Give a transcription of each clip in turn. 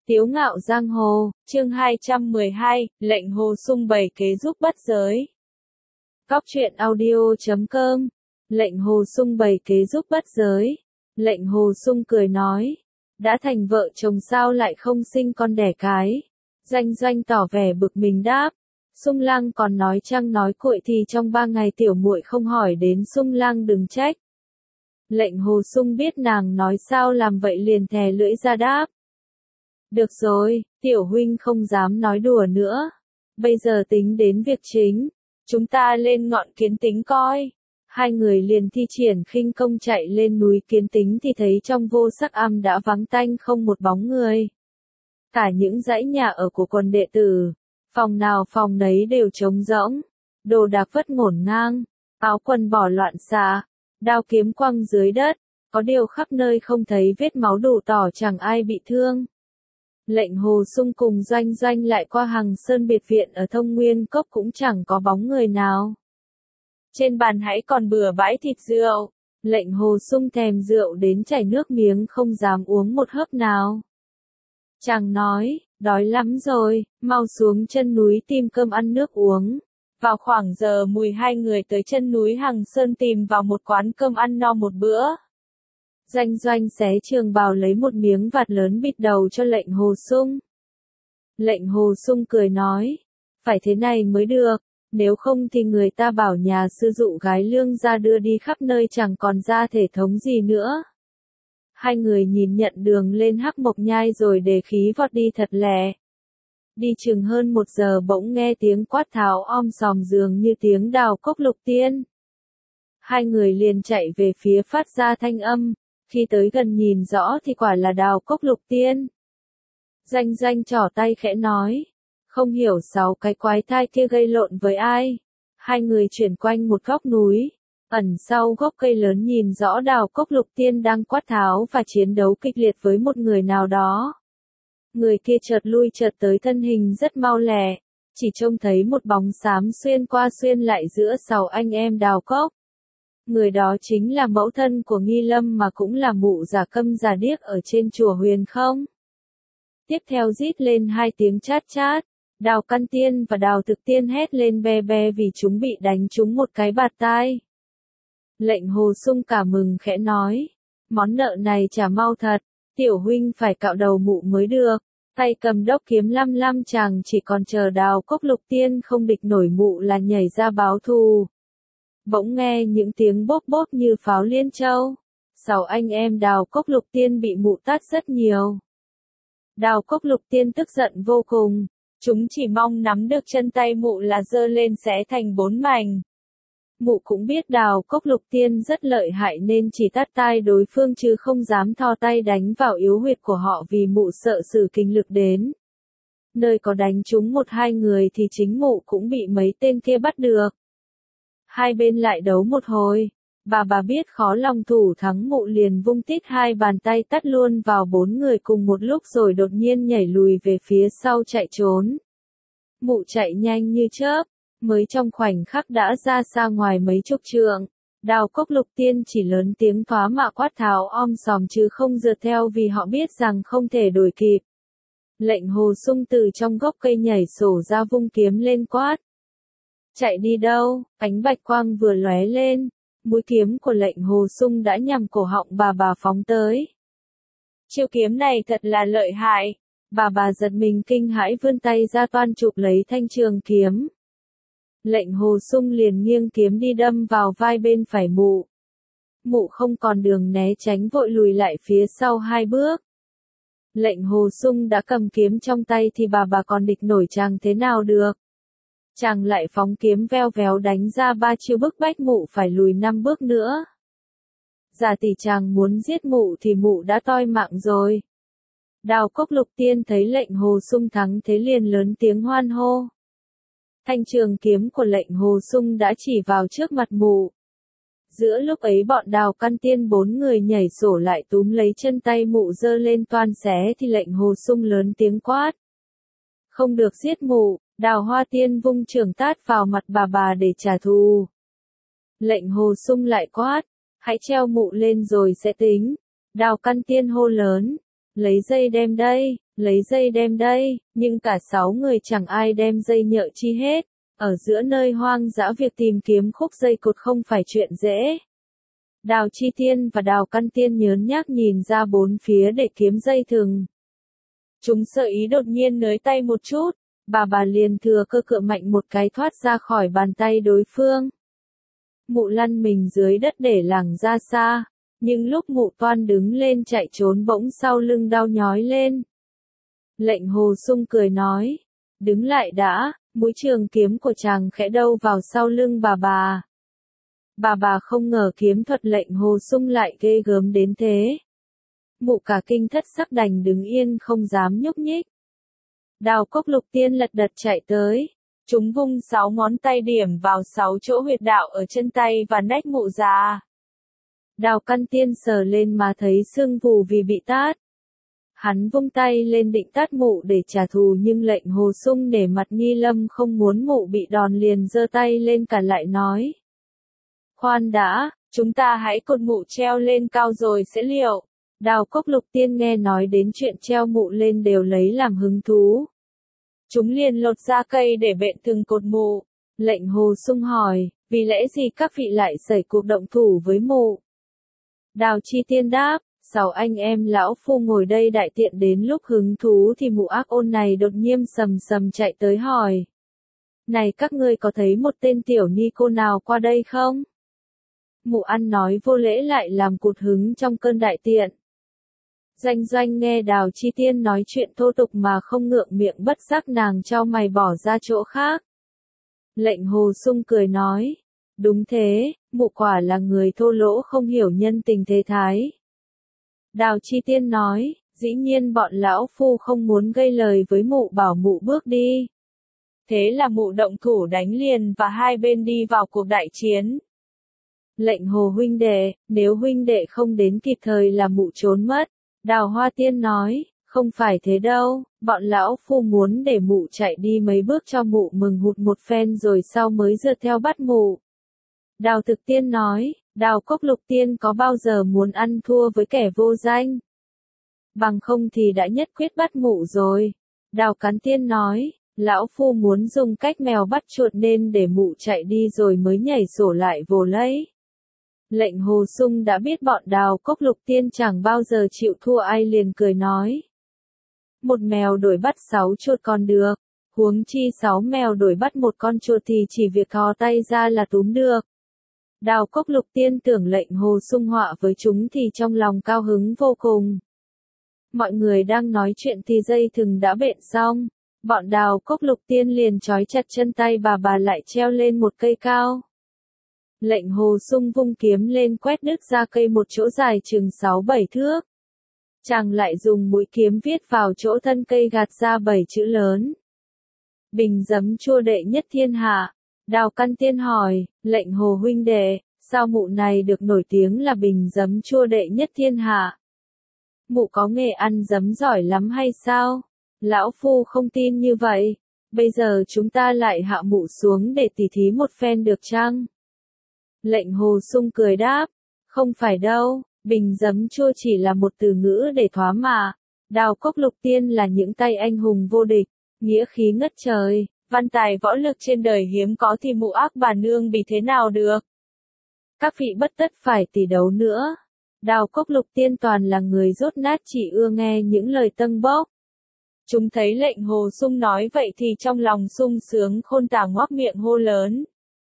Tiếu ngạo giang hồ, chương 212, lệnh Hồ Sung bày kế giúp bắt giới. Góc truyện audio.com, lệnh Hồ Sung bày kế giúp bắt giới. Lệnh Hồ Sung cười nói, đã thành vợ chồng sao lại không sinh con đẻ cái. Doanh Doanh tỏ vẻ bực mình đáp, Sung Lang còn nói chăng nói cuội thì trong 3 ngày tiểu muội không hỏi đến Sung Lang đừng trách. Lệnh Hồ Sung biết nàng nói sao làm vậy liền thè lưỡi ra đáp. Được rồi, tiểu huynh không dám nói đùa nữa. Bây giờ tính đến việc chính. Chúng ta lên ngọn Kiến Tính coi. Hai người liền thi triển khinh công chạy lên núi Kiến Tính thì thấy trong vô sắc am đã vắng tanh không một bóng người. Cả những dãy nhà ở của quần đệ tử, phòng nào phòng nấy đều trống rỗng. Đồ đạc vất ngổn ngang, áo quần bỏ loạn xạ, đao kiếm quăng dưới đất. Có điều khắp nơi không thấy vết máu đủ tỏ chẳng ai bị thương. Lệnh Hồ Sung cùng Doanh Doanh lại qua Hằng Sơn biệt viện ở Thông Nguyên Cốc cũng chẳng có bóng người nào. Trên bàn hãy còn bừa bãi thịt rượu. Lệnh Hồ Sung thèm rượu đến chảy nước miếng không dám uống một hớp nào. Chàng nói, đói lắm rồi, mau xuống chân núi tìm cơm ăn nước uống. Vào khoảng giờ mùi hai người tới chân núi Hằng Sơn tìm vào một quán cơm ăn no một bữa. Doanh Doanh xé trường bào lấy một miếng vạt lớn bịt đầu cho lệnh Hồ Sung. Lệnh Hồ Sung cười nói, phải thế này mới được, nếu không thì người ta bảo nhà sư dụ gái lương ra đưa đi khắp nơi chẳng còn ra thể thống gì nữa. Hai người nhìn nhận đường lên Hắc Mộc Nhai rồi để khí vọt đi thật lẹ. Đi chừng hơn 1 giờ bỗng nghe tiếng quát tháo om sòm dường như tiếng đào cốc lục tiên. Hai người liền chạy về phía phát ra thanh âm. Khi tới gần nhìn rõ thì quả là đào cốc lục tiên. Doanh Doanh trỏ tay khẽ nói. Không hiểu 6 cái quái thai kia gây lộn với ai. Hai người chuyển quanh một góc núi. Ẩn sau gốc cây lớn nhìn rõ đào cốc lục tiên đang quát tháo và chiến đấu kịch liệt với một người nào đó. Người kia chợt lui chợt tới thân hình rất mau lẹ. Chỉ trông thấy một bóng xám xuyên qua xuyên lại giữa 6 anh em đào cốc. Người đó chính là mẫu thân của Nghi Lâm mà cũng là mụ già câm già điếc ở trên chùa Huyền Không. Tiếp theo rít lên 2 tiếng chát chát, Đào Căn Tiên và Đào Thực Tiên hét lên be be vì chúng bị đánh trúng một cái bạt tai. Lệnh Hồ Sung cả mừng khẽ nói, món nợ này trả mau thật, tiểu huynh phải cạo đầu mụ mới được. Tay cầm đốc kiếm lăm lăm chàng chỉ còn chờ Đào Cốc Lục Tiên không địch nổi mụ là nhảy ra báo thù. Bỗng nghe những tiếng bốp bốp như pháo liên châu. 6 anh em Đào Cốc Lục Tiên bị mụ tát rất nhiều. Đào Cốc Lục Tiên tức giận vô cùng. Chúng chỉ mong nắm được chân tay mụ là giơ lên xé thành 4 mảnh. Mụ cũng biết Đào Cốc Lục Tiên rất lợi hại nên chỉ tát tai đối phương chứ không dám thò tay đánh vào yếu huyệt của họ vì mụ sợ sử kinh lực đến. Nơi có đánh trúng 1-2 người thì chính mụ cũng bị mấy tên kia bắt được. Hai bên lại đấu một hồi, bà biết khó lòng thủ thắng mụ liền vung tít 2 bàn tay tát luôn vào 4 người cùng một lúc rồi đột nhiên nhảy lùi về phía sau chạy trốn. Mụ chạy nhanh như chớp, mới trong khoảnh khắc đã ra xa ngoài mấy chục trượng. Đào Cốc Lục Tiên chỉ lớn tiếng thoá mạ quát tháo om sòm chứ không rượt theo vì họ biết rằng không thể đuổi kịp. Lệnh Hồ Sung từ trong gốc cây nhảy sổ ra vung kiếm lên quát. Chạy đi đâu, ánh bạch quang vừa lóe lên, mũi kiếm của lệnh Hồ Sung đã nhằm cổ họng bà phóng tới. Chiêu kiếm này thật là lợi hại, bà giật mình kinh hãi vươn tay ra toan chụp lấy thanh trường kiếm. Lệnh Hồ Sung liền nghiêng kiếm đi đâm vào vai bên phải mụ. Mụ không còn đường né tránh vội lùi lại phía sau 2 bước. Lệnh Hồ Sung đã cầm kiếm trong tay thì bà còn địch nổi chàng thế nào được. Chàng lại phóng kiếm veo véo đánh ra 3 chiêu bức bách mụ phải lùi 5 bước nữa. Giả tỷ chàng muốn giết mụ thì mụ đã toi mạng rồi. Đào Cốc Lục Tiên thấy lệnh Hồ Sung thắng thế liền lớn tiếng hoan hô. Thanh trường kiếm của lệnh Hồ Sung đã chỉ vào trước mặt mụ. Giữa lúc ấy bọn Đào Căn Tiên 4 người nhảy sổ lại túm lấy chân tay mụ giơ lên toan xé thì lệnh Hồ Sung lớn tiếng quát. Không được giết mụ. Đào Hoa Tiên vung trường tát vào mặt bà để trả thù. Lệnh Hồ Sung lại quát, hãy treo mụ lên rồi sẽ tính. Đào Căn Tiên hô lớn, lấy dây đem đây. lấy dây đem đây, nhưng cả 6 người chẳng ai đem dây nhợ chi hết. Ở giữa nơi hoang dã việc tìm kiếm khúc dây cột không phải chuyện dễ. Đào Chi Tiên và Đào Căn Tiên nhớn nhác nhìn ra bốn phía để kiếm dây thừng. Chúng sợ ý đột nhiên nới tay một chút, bà liền thừa cơ cựa mạnh một cái thoát ra khỏi bàn tay đối phương. Mụ lăn mình dưới đất để lảng ra xa, nhưng lúc mụ toan đứng lên chạy trốn bỗng sau lưng đau nhói lên. Lệnh Hồ Sung cười nói, đứng lại đã, mũi trường kiếm của chàng khẽ đâu vào sau lưng bà. Bà không ngờ kiếm thuật Lệnh Hồ Sung lại ghê gớm đến thế. Mụ cả kinh thất sắc đành đứng yên không dám nhúc nhích. Đào Cốc Lục Tiên lật đật chạy tới. Chúng vung 6 ngón tay điểm vào 6 chỗ huyệt đạo ở chân tay và nách mụ già. Đào Căn Tiên sờ lên mà thấy sưng vù vì bị tát. Hắn vung tay lên định tát mụ để trả thù nhưng Lệnh Hồ Sung để mặt Nghi Lâm không muốn mụ bị đòn liền giơ tay lên cản lại nói. Khoan đã, chúng ta hãy cột mụ treo lên cao rồi sẽ liệu. Đào Cốc Lục Tiên nghe nói đến chuyện treo mụ lên đều lấy làm hứng thú. Chúng liền lột ra cây để bện từng cột mụ. Lệnh Hồ Sung hỏi, vì lẽ gì các vị lại xảy cuộc động thủ với mụ? Đào Chi Tiên đáp, 6 anh em lão phu ngồi đây đại tiện đến lúc hứng thú thì mụ ác ôn này đột nhiên sầm chạy tới hỏi. Này các ngươi có thấy một tên tiểu ni cô nào qua đây không? Mụ ăn nói vô lễ lại làm cụt hứng trong cơn đại tiện. Danh Doanh nghe Đào Chi Tiên nói chuyện thô tục mà không ngượng miệng bất giác nàng cho mày bỏ ra chỗ khác. Lệnh Hồ Sung cười nói, đúng thế, mụ quả là người thô lỗ không hiểu nhân tình thế thái. Đào Chi Tiên nói, dĩ nhiên bọn lão phu không muốn gây lời với mụ bảo mụ bước đi. Thế là mụ động thủ đánh liền và hai bên đi vào cuộc đại chiến. Lệnh Hồ huynh đệ, nếu huynh đệ không đến kịp thời là mụ trốn mất. Đào Hoa Tiên nói, không phải thế đâu, bọn lão phu muốn để mụ chạy đi mấy bước cho mụ mừng hụt một phen rồi sau mới rượt theo bắt mụ. Đào Thực Tiên nói, Đào Cốc Lục Tiên có bao giờ muốn ăn thua với kẻ vô danh? Bằng không thì đã nhất quyết bắt mụ rồi. Đào Cán Tiên nói, lão phu muốn dùng cách mèo bắt chuột nên để mụ chạy đi rồi mới nhảy sổ lại vồ lấy. Lệnh Hồ Sung đã biết bọn Đào Cốc Lục Tiên chẳng bao giờ chịu thua ai liền cười nói. Một mèo đuổi bắt 6 chuột còn được, huống chi 6 mèo đuổi bắt một con chuột thì chỉ việc thò tay ra là túm được. Đào Cốc Lục Tiên tưởng Lệnh Hồ Sung họa với chúng thì trong lòng cao hứng vô cùng. Mọi người đang nói chuyện thì dây thừng đã bện xong, bọn Đào Cốc Lục Tiên liền trói chặt chân tay bà lại treo lên một cây cao. Lệnh Hồ Sung vung kiếm lên quét đứt ra cây một chỗ dài chừng 6-7 thước. Chàng lại dùng mũi kiếm viết vào chỗ thân cây gạt ra 7 chữ lớn. Bình giấm chua đệ nhất thiên hạ. Đào Căn Tiên hỏi, Lệnh Hồ huynh đệ, sao mụ này được nổi tiếng là bình giấm chua đệ nhất thiên hạ? Mụ có nghề ăn giấm giỏi lắm hay sao? Lão phu không tin như vậy. Bây giờ chúng ta lại hạ mụ xuống để tỉ thí một phen được chăng? Lệnh Hồ Sung cười đáp, không phải đâu, bình giấm chua chỉ là một từ ngữ để thoá mạ. Đào Cốc Lục Tiên là những tay anh hùng vô địch, nghĩa khí ngất trời, văn tài võ lực trên đời hiếm có thì mụ ác bà nương bị thế nào được. Các vị bất tất phải tỉ đấu nữa. Đào Cốc Lục Tiên toàn là người dốt nát chỉ ưa nghe những lời tâng bốc. Chúng thấy Lệnh Hồ Sung nói vậy thì trong lòng sung sướng khôn tả ngoác miệng hô lớn.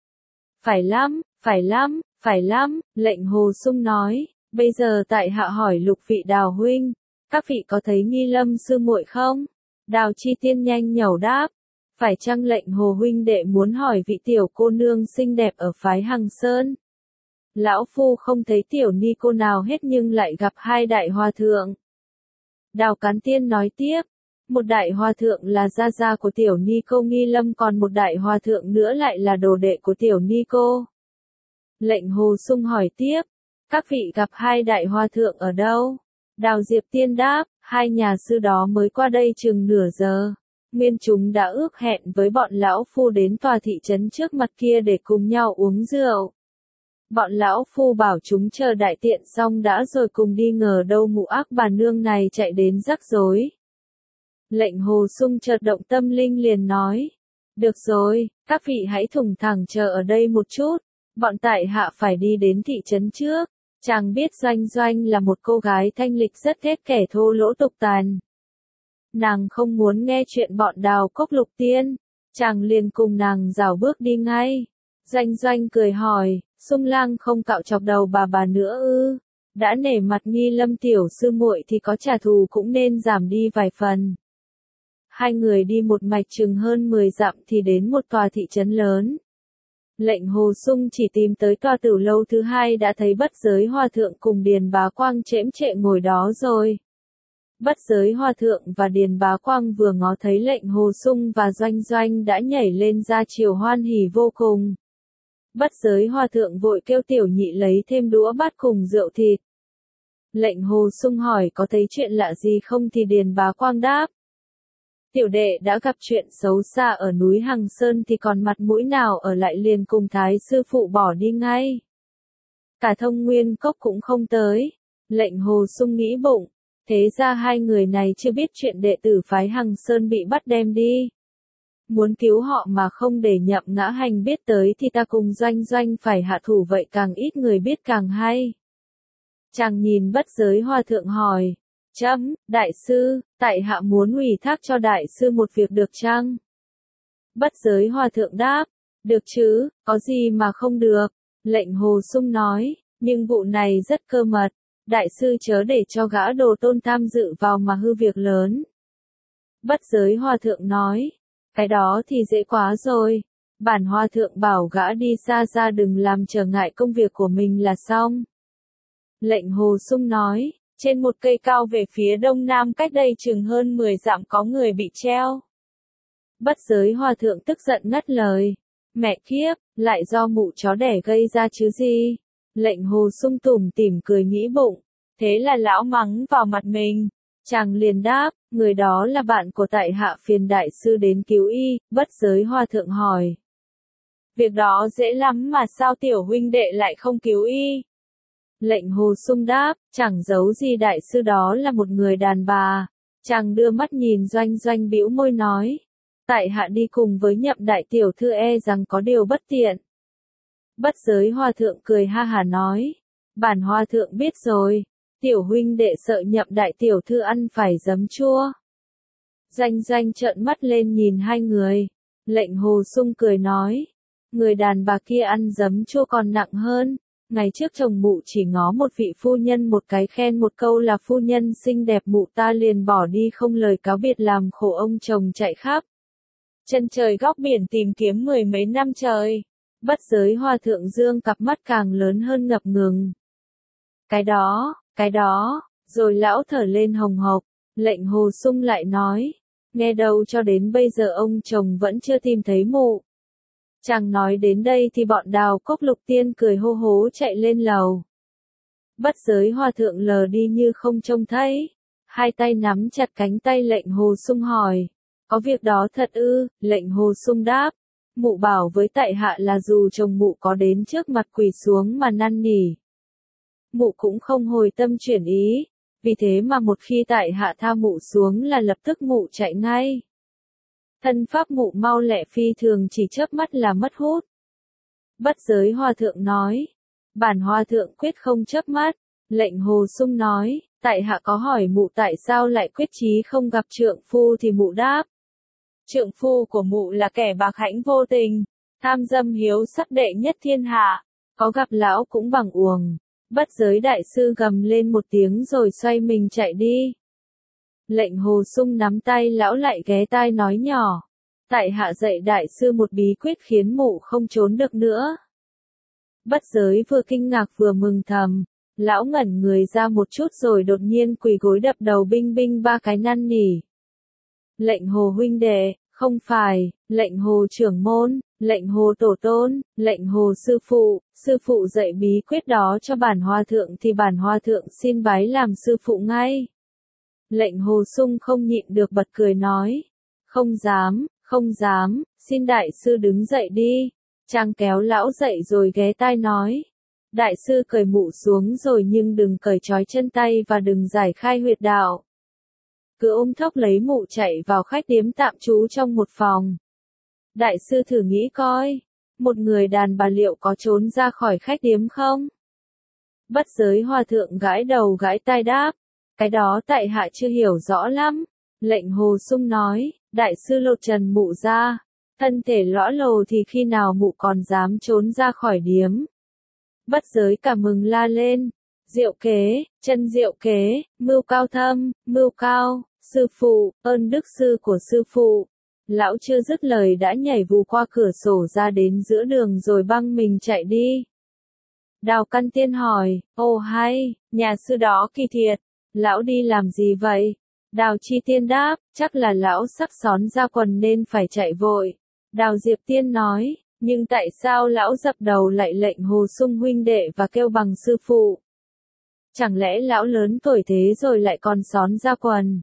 Phải lắm, Lệnh Hồ Sung nói, bây giờ tại hạ hỏi Lục vị Đào huynh, các vị có thấy Nghi Lâm sư muội không? Đào Chi Tiên nhanh nhẩu đáp, phải chăng Lệnh Hồ huynh đệ muốn hỏi vị tiểu cô nương xinh đẹp ở phái Hằng Sơn? Lão phu không thấy tiểu ni cô nào hết nhưng lại gặp hai đại hòa thượng. Đào Cán Tiên nói tiếp, một đại hòa thượng là gia gia của tiểu ni cô Nghi Lâm còn một đại hòa thượng nữa lại là đồ đệ của tiểu ni cô. Lệnh Hồ Sung hỏi tiếp, các vị gặp hai đại hòa thượng ở đâu? Đào Diệp Tiên đáp, hai nhà sư đó mới qua đây chừng nửa giờ. Nguyên chúng đã ước hẹn với bọn lão phu đến tòa thị trấn trước mặt kia để cùng nhau uống rượu. Bọn lão phu bảo chúng chờ đại tiện xong đã rồi cùng đi ngờ đâu mụ ác bà nương này chạy đến rắc rối. Lệnh Hồ Sung chợt động tâm linh liền nói. Được rồi, các vị hãy thủng thẳng chờ ở đây một chút. Bọn tại hạ phải đi đến thị trấn trước. Chàng biết Doanh Doanh là một cô gái thanh lịch rất ghét kẻ thô lỗ tục tàn. Nàng không muốn nghe chuyện bọn Đào Cốc Lục Tiên. Chàng liền cùng nàng rảo bước đi ngay. Doanh Doanh cười hỏi, Sung Lang không cạo chọc đầu bà nữa ư? Đã nể mặt Nghi Lâm tiểu sư muội thì có trả thù cũng nên giảm đi vài phần. Hai người đi một mạch chừng hơn 10 dặm thì đến một tòa thị trấn lớn. Lệnh Hồ Sung chỉ tìm tới tòa tử lâu thứ hai đã thấy Bất Giới Hòa Thượng cùng Điền Bá Quang chễm chệ ngồi đó rồi. Bất Giới Hòa Thượng và Điền Bá Quang vừa ngó thấy Lệnh Hồ Sung và Doanh Doanh đã nhảy lên ra chiều hoan hỉ vô cùng. Bất Giới Hòa Thượng vội kêu tiểu nhị lấy thêm đũa bát cùng rượu thịt. Lệnh Hồ Sung hỏi có thấy chuyện lạ gì không thì Điền Bá Quang đáp. Tiểu đệ đã gặp chuyện xấu xa ở núi Hằng Sơn thì còn mặt mũi nào ở lại, liền cùng Thái sư phụ bỏ đi ngay. Cả Thông Nguyên Cốc cũng không tới. Lệnh Hồ Sung nghĩ bụng, thế ra hai người này chưa biết chuyện đệ tử phái Hằng Sơn bị bắt đem đi. Muốn cứu họ mà không để Nhậm Ngã Hành biết tới thì ta cùng Doanh Doanh phải hạ thủ, vậy càng ít người biết càng hay. Chàng nhìn Bất Giới Hòa Thượng hỏi. Đại sư, tại hạ muốn ủy thác cho đại sư một việc được chăng? Bất Giới Hòa Thượng đáp, được chứ, có gì mà không được. Lệnh Hồ Sung nói, nhưng vụ này rất cơ mật, đại sư chớ để cho gã Đồ Tôn tham dự vào mà hư việc lớn. Bất Giới Hòa Thượng nói, cái đó thì dễ quá rồi, bản Hòa Thượng bảo gã đi xa ra đừng làm trở ngại công việc của mình là xong. Lệnh Hồ Sung nói, trên một cây cao về phía đông nam cách đây chừng hơn 10 dặm có người bị treo. Bất Giới Hòa Thượng tức giận ngắt lời. Mẹ kiếp, lại do mụ chó đẻ gây ra chứ gì? Lệnh Hồ Sung tủm tỉm cười nghĩ bụng. Thế là lão mắng vào mặt mình. Chàng liền đáp, người đó là bạn của tại hạ phiền đại sư đến cứu y. Bất Giới Hòa Thượng hỏi. Việc đó dễ lắm mà sao tiểu huynh đệ lại không cứu y? Lệnh Hồ Sung đáp, chẳng giấu gì đại sư đó là một người đàn bà. Chàng đưa mắt nhìn Doanh Doanh bĩu môi nói. Tại hạ đi cùng với Nhậm đại tiểu thư e rằng có điều bất tiện. Bất Giới Hòa Thượng cười ha hả nói. Bản Hòa Thượng biết rồi. Tiểu huynh đệ sợ Nhậm đại tiểu thư ăn phải giấm chua. Doanh Doanh trợn mắt lên nhìn hai người. Lệnh Hồ Sung cười nói. Người đàn bà kia ăn giấm chua còn nặng hơn. Ngày trước chồng mụ chỉ ngó một vị phu nhân một cái khen một câu là phu nhân xinh đẹp, mụ ta liền bỏ đi không lời cáo biệt làm khổ ông chồng chạy khắp chân trời góc biển tìm kiếm 10 mấy năm trời. Bất Giới Hòa Thượng dương cặp mắt càng lớn hơn ngập ngừng. Cái đó, rồi lão thở lên hồng hộc. Lệnh Hồ Sung lại nói, nghe đâu cho đến bây giờ ông chồng vẫn chưa tìm thấy mụ. Chàng nói đến đây thì bọn Đào Cốc Lục Tiên cười hô hố chạy lên lầu. Bất Giới Hòa Thượng lờ đi như không trông thấy. Hai tay nắm chặt cánh tay Lệnh Hồ Sung hỏi. Có việc đó thật ư? Lệnh Hồ Sung đáp. Mụ bảo với tại hạ là dù chồng mụ có đến trước mặt quỳ xuống mà năn nỉ, mụ cũng không hồi tâm chuyển ý. Vì thế mà một khi tại hạ tha mụ xuống là lập tức mụ chạy ngay. Thân pháp mụ mau lẹ phi thường, chỉ chớp mắt là mất hút. Bất Giới Hòa Thượng nói. Bản Hòa Thượng quyết không chớp mắt. Lệnh Hồ Sung nói. Tại hạ có hỏi mụ tại sao lại quyết chí không gặp trượng phu thì mụ đáp. Trượng phu của mụ là kẻ bạc hãnh vô tình, tham dâm hiếu sắc đệ nhất thiên hạ. Có gặp lão cũng bằng uổng. Bất Giới đại sư gầm lên một tiếng rồi xoay mình chạy đi. Lệnh Hồ Sung nắm tay lão lại ghé tai nói nhỏ. Tại hạ dạy đại sư một bí quyết khiến mụ không trốn được nữa. Bất Giới vừa kinh ngạc vừa mừng thầm. Lão ngẩn người ra một chút rồi đột nhiên quỳ gối đập đầu binh binh ba cái năn nỉ. Lệnh Hồ huynh đệ, không phải, lệnh Hồ trưởng môn, lệnh Hồ tổ tôn, lệnh Hồ sư phụ dạy bí quyết đó cho bản Hòa Thượng thì bản Hòa Thượng xin bái làm sư phụ ngay. Lệnh Hồ Sung không nhịn được bật cười nói. Không dám, xin đại sư đứng dậy đi. Chàng kéo lão dậy rồi ghé tai nói. Đại sư cởi mụ xuống rồi nhưng đừng cởi trói chân tay và đừng giải khai huyệt đạo. cứ ôm thốc lấy mụ chạy vào khách điếm tạm trú trong một phòng. Đại sư thử nghĩ coi, một người đàn bà liệu có trốn ra khỏi khách điếm không? Bất giới hòa thượng gãi đầu gãi tai đáp, cái đó tại hạ chưa hiểu rõ lắm. Lệnh Hồ Sung nói, đại sư lột trần mụ ra, thân thể lõa lồ thì khi nào mụ còn dám trốn ra khỏi điếm. Bất giới cả mừng la lên, diệu kế, chân diệu kế, mưu cao thâm, mưu cao, sư phụ, ơn đức sư của sư phụ. Lão chưa dứt lời đã nhảy vù qua cửa sổ ra đến giữa đường rồi băng mình chạy đi. Đào Căn Tiên hỏi, ồ hay, nhà sư đó kỳ thiệt, lão đi làm gì vậy? Đào Chi Tiên đáp, chắc là lão sắc xón ra quần nên phải chạy vội. Đào Diệp Tiên nói, nhưng tại sao lão dập đầu lại lệnh Hồ Sung huynh đệ và kêu bằng sư phụ? Chẳng lẽ lão lớn tuổi thế rồi lại còn xón ra quần?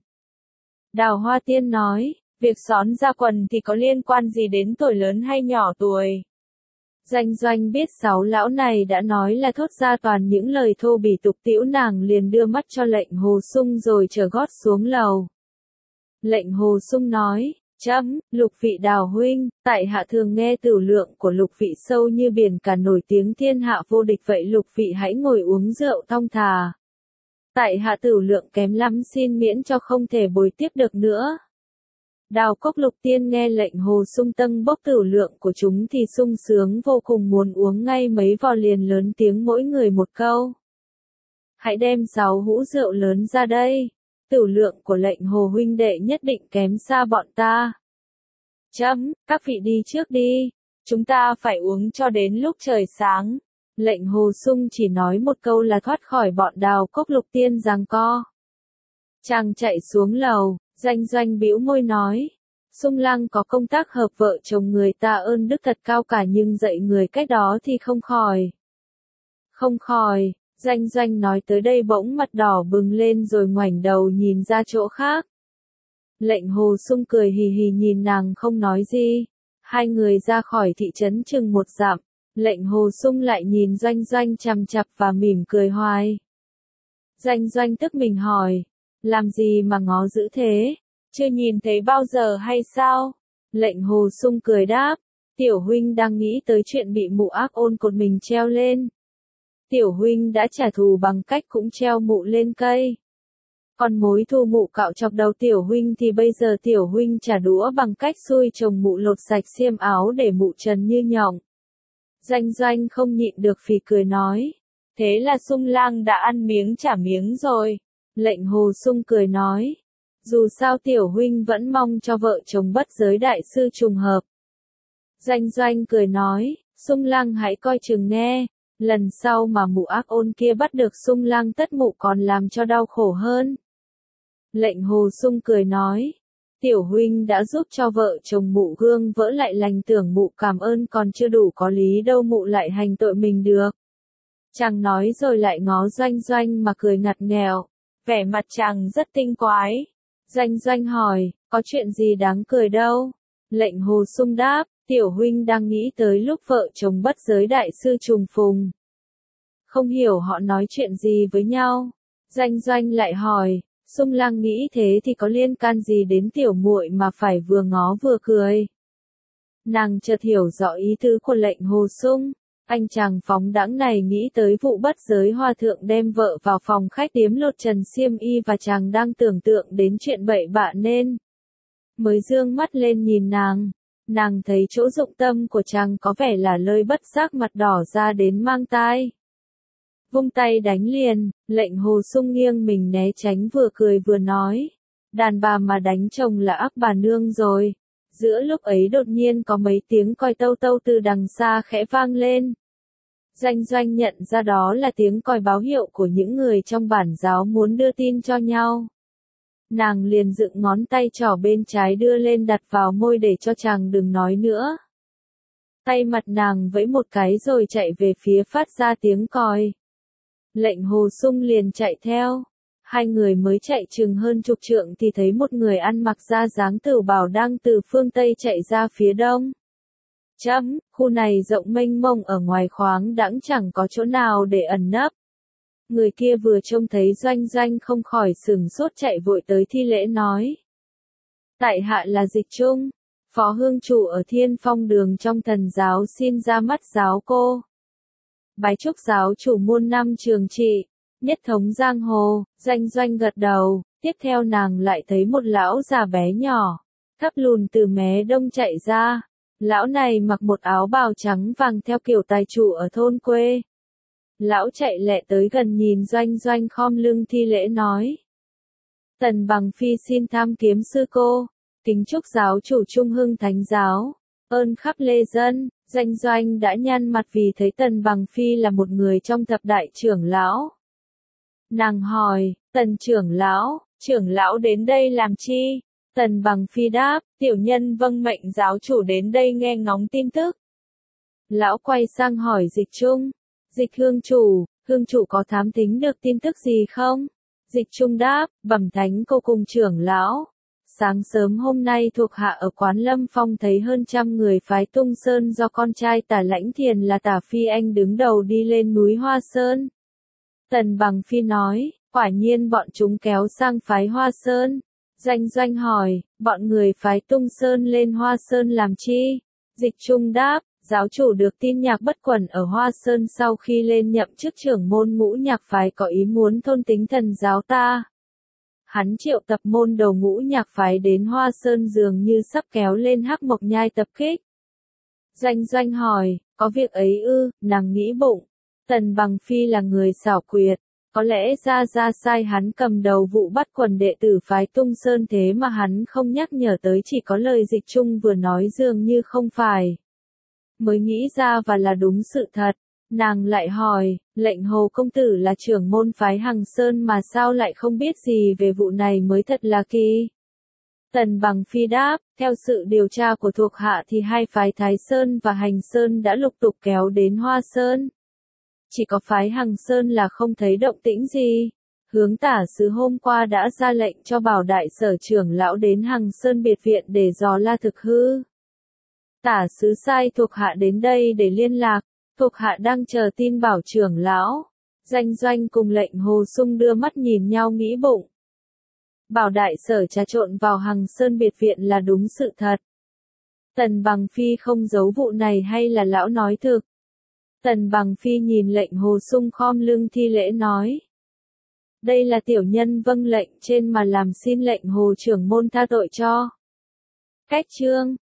Đào Hoa Tiên nói, việc xón ra quần thì có liên quan gì đến tuổi lớn hay nhỏ tuổi? Doanh Doanh biết sáu lão này đã nói là thốt ra toàn những lời thô bỉ tục tĩu, nàng liền đưa mắt cho lệnh Hồ Sung rồi trở gót xuống lầu. Lệnh Hồ Sung nói, chấm, Lục vị Đào huynh, tại hạ thường nghe tửu lượng của Lục vị sâu như biển cả, nổi tiếng thiên hạ vô địch, vậy Lục vị hãy ngồi uống rượu thong thả. Tại hạ tửu lượng kém lắm, xin miễn cho không thể bồi tiếp được nữa. Đào Cốc Lục Tiên nghe lệnh Hồ Sung tâng bốc tửu lượng của chúng thì sung sướng vô cùng, muốn uống ngay mấy vò, liền lớn tiếng mỗi người một câu. Hãy đem 6 hũ rượu lớn ra đây, tửu lượng của lệnh Hồ huynh đệ nhất định kém xa bọn ta. Chấm, các vị đi trước đi, chúng ta phải uống cho đến lúc trời sáng. Lệnh Hồ Sung chỉ nói một câu là thoát khỏi bọn Đào Cốc Lục Tiên giằng co. Chàng chạy xuống lầu. Doanh Doanh bĩu môi nói, Sung Lăng có công tác hợp vợ chồng người ta ơn đức thật cao cả, nhưng dạy người cách đó thì không khỏi. Không khỏi, Doanh Doanh nói tới đây bỗng mặt đỏ bừng lên rồi ngoảnh đầu nhìn ra chỗ khác. Lệnh Hồ Sung cười hì hì nhìn nàng không nói gì. Hai người ra khỏi thị trấn chừng 1 dặm, lệnh Hồ Sung lại nhìn Doanh Doanh chằm chằm và mỉm cười hoài. Doanh Doanh tức mình hỏi, làm gì mà ngó dữ thế, chưa nhìn thấy bao giờ hay sao? Lệnh Hồ Sung cười đáp, tiểu huynh đang nghĩ tới chuyện bị mụ ác ôn cột mình treo lên. Tiểu huynh đã trả thù bằng cách cũng treo mụ lên cây. Còn mối thù mụ cạo chọc đầu tiểu huynh thì bây giờ tiểu huynh trả đũa bằng cách xui chồng mụ lột sạch xiêm áo để mụ trần như nhộng. Doanh Doanh không nhịn được phì cười nói, thế là Sung Lang đã ăn miếng trả miếng rồi. Lệnh Hồ Sung cười nói, dù sao tiểu huynh vẫn mong cho vợ chồng Bất Giới đại sư trùng hợp. Doanh Doanh cười nói, Sung Lang hãy coi chừng nghe, lần sau mà mụ ác ôn kia bắt được Sung Lang tất mụ còn làm cho đau khổ hơn. Lệnh Hồ Sung cười nói, tiểu huynh đã giúp cho vợ chồng mụ gương vỡ lại lành, tưởng mụ cảm ơn còn chưa đủ có lý đâu mụ lại hành tội mình được. Chàng nói rồi lại ngó Doanh Doanh mà cười ngặt nghèo. Vẻ mặt chàng rất tinh quái. Doanh Doanh hỏi, có chuyện gì đáng cười đâu? Lệnh Hồ Sung đáp, tiểu huynh đang nghĩ tới lúc vợ chồng Bất Giới đại sư trùng phùng. Không hiểu họ nói chuyện gì với nhau. Doanh Doanh lại hỏi, Sung Lang nghĩ thế thì có liên can gì đến tiểu muội mà phải vừa ngó vừa cười? Nàng chợt hiểu rõ ý tứ của lệnh Hồ Sung. Anh chàng phóng đãng này nghĩ tới vụ Bất Giới hòa thượng đem vợ vào phòng khách điếm lột trần xiêm y, và chàng đang tưởng tượng đến chuyện bậy bạ nên mới dương mắt lên nhìn nàng. Nàng thấy chỗ dụng tâm của chàng có vẻ là lơi, bất giác mặt đỏ ra đến mang tai. Vung tay đánh liền, lệnh Hồ Sung nghiêng mình né tránh, vừa cười vừa nói, đàn bà mà đánh chồng là ác bà nương rồi. Giữa lúc ấy đột nhiên có mấy tiếng còi tâu tâu từ đằng xa khẽ vang lên. Doanh Doanh nhận ra đó là tiếng còi báo hiệu của những người trong bản giáo muốn đưa tin cho nhau. Nàng liền dựng ngón tay trỏ bên trái đưa lên đặt vào môi để cho chàng đừng nói nữa. Tay mặt nàng vẫy một cái rồi chạy về phía phát ra tiếng còi. Lệnh Hồ Sung liền chạy theo. Hai người mới chạy chừng hơn chục trượng thì thấy một người ăn mặc ra dáng tửu bào đang từ phương Tây chạy ra phía đông. Khu này rộng mênh mông, ở ngoài khoáng đãng chẳng có chỗ nào để ẩn nấp. Người kia vừa trông thấy Doanh Doanh không khỏi sửng sốt chạy vội tới thi lễ nói. Tại hạ là Dịch Trung, phó hương chủ ở Thiên Phong Đường trong thần giáo xin ra mắt giáo cô. Bái chúc giáo chủ muôn năm trường trị, nhất thống giang hồ. Doanh gật đầu, tiếp theo nàng lại thấy một lão già bé nhỏ, thấp lùn từ mé đông chạy ra. Lão này mặc một áo bào trắng vàng theo kiểu tài chủ ở thôn quê. Lão chạy lẹ tới gần nhìn Doanh khom lưng thi lễ nói. Tần Bằng Phi xin tham kiếm sư cô, kính chúc giáo chủ Trung Hưng Thánh giáo, ơn khắp lê dân. Doanh đã nhăn mặt vì thấy Tần Bằng Phi là một người trong thập đại trưởng lão. Nàng hỏi, Tần trưởng lão đến đây làm chi? Tần Bằng Phi đáp, tiểu nhân vâng mệnh giáo chủ đến đây nghe ngóng tin tức. Lão quay sang hỏi Dịch Trung, Dịch hương chủ có thám thính được tin tức gì không? Dịch Trung đáp, bẩm thánh cô cùng trưởng lão. Sáng sớm hôm nay thuộc hạ ở quán Lâm Phong thấy hơn 100 người phái Tung Sơn do con trai Tả Lãnh Thiền là Tả Phi Anh đứng đầu đi lên núi Hoa Sơn. Tần Bằng Phi nói, quả nhiên bọn chúng kéo sang phái Hoa Sơn. Doanh hỏi, bọn người phái Tung Sơn lên Hoa Sơn làm chi? Dịch Trung đáp, giáo chủ được tin Nhạc Bất Quần ở Hoa Sơn sau khi lên nhậm chức trưởng môn Ngũ Nhạc phái có ý muốn thôn tính thần giáo ta. Hắn triệu tập môn đầu Ngũ Nhạc phái đến Hoa Sơn dường như sắp kéo lên Hắc Mộc Nhai tập kích. Doanh hỏi, có việc ấy ư? Nàng nghĩ bụng, Tần Bằng Phi là người xảo quyệt, có lẽ ra sai hắn cầm đầu vụ bắt quần đệ tử phái Tung Sơn, thế mà hắn không nhắc nhở tới, chỉ có lời Dịch Trung vừa nói dường như không phải. Mới nghĩ ra và là đúng sự thật. Nàng lại hỏi, lệnh Hồ công tử là trưởng môn phái Hằng Sơn mà sao lại không biết gì về vụ này mới thật là kỳ. Tần Bằng Phi đáp, theo sự điều tra của thuộc hạ thì hai phái Thái Sơn và Hành Sơn đã lục tục kéo đến Hoa Sơn. Chỉ có phái Hằng Sơn là không thấy động tĩnh gì. Hướng tả sứ hôm qua đã ra lệnh cho Bảo Đại Sở trưởng lão đến Hằng Sơn biệt viện để dò la thực hư. Tả sứ sai thuộc hạ đến đây để liên lạc, thuộc hạ đang chờ tin Bảo trưởng lão. Doanh cùng lệnh Hồ Sung đưa mắt nhìn nhau nghĩ bụng. Bảo Đại Sở trà trộn vào Hằng Sơn biệt viện là đúng sự thật. Tần Bằng Phi không giấu vụ này hay là lão nói thực? Tần Bằng Phi nhìn lệnh Hồ Sung khom lưng thi lễ nói. Đây là tiểu nhân vâng lệnh trên mà làm, xin lệnh Hồ trưởng môn tha tội cho. Cách chương